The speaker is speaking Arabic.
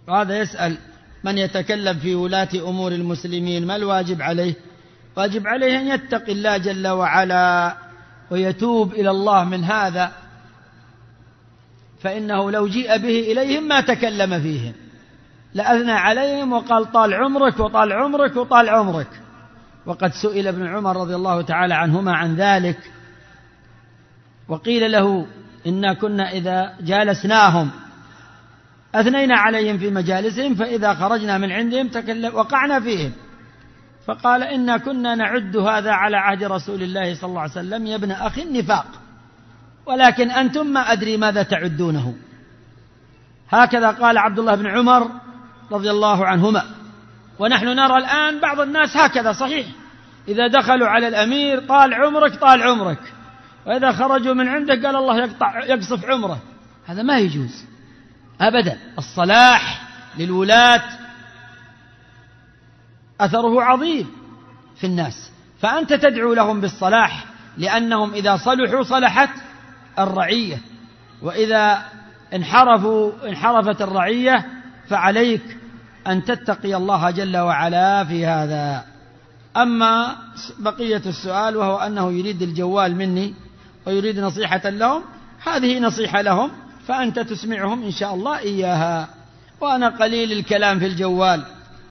وهذا يسأل من يتكلم في ولاة أمور المسلمين ما الواجب عليه؟ واجب عليه أن يتقي الله جل وعلا ويتوب إلى الله من هذا، فإنه لو جيء به إليهم ما تكلم فيهم، لأثنى عليهم وقال طال عمرك وطال عمرك وطال عمرك. وقد سئل ابن عمر رضي الله تعالى عنهما عن ذلك، وقيل له إنا كنا إذا جالسناهم أثنينا عليهم في مجالسهم، فإذا خرجنا من عندهم وقعنا فيهم، فقال إنا كنا نعد هذا على عهد رسول الله صلى الله عليه وسلم يا ابن أخي النفاق، ولكن أنتم ما أدري ماذا تعدونه. هكذا قال عبد الله بن عمر رضي الله عنهما. ونحن نرى الآن بعض الناس هكذا صحيح، إذا دخلوا على الأمير طال عمرك طال عمرك، وإذا خرجوا من عنده قال الله يقصف عمره. هذا ما يجوز أبدا. الصلاح للولاة أثره عظيم في الناس، فأنت تدعو لهم بالصلاح، لأنهم إذا صلحوا صلحت الرعية، وإذا انحرفت الرعية فعليك أن تتقي الله جل وعلا في هذا. أما بقية السؤال وهو أنه يريد الجوال مني ويريد نصيحة لهم، هذه نصيحة لهم، فأنت تسمعهم إن شاء الله إياها. وأنا قليل الكلام في الجوال،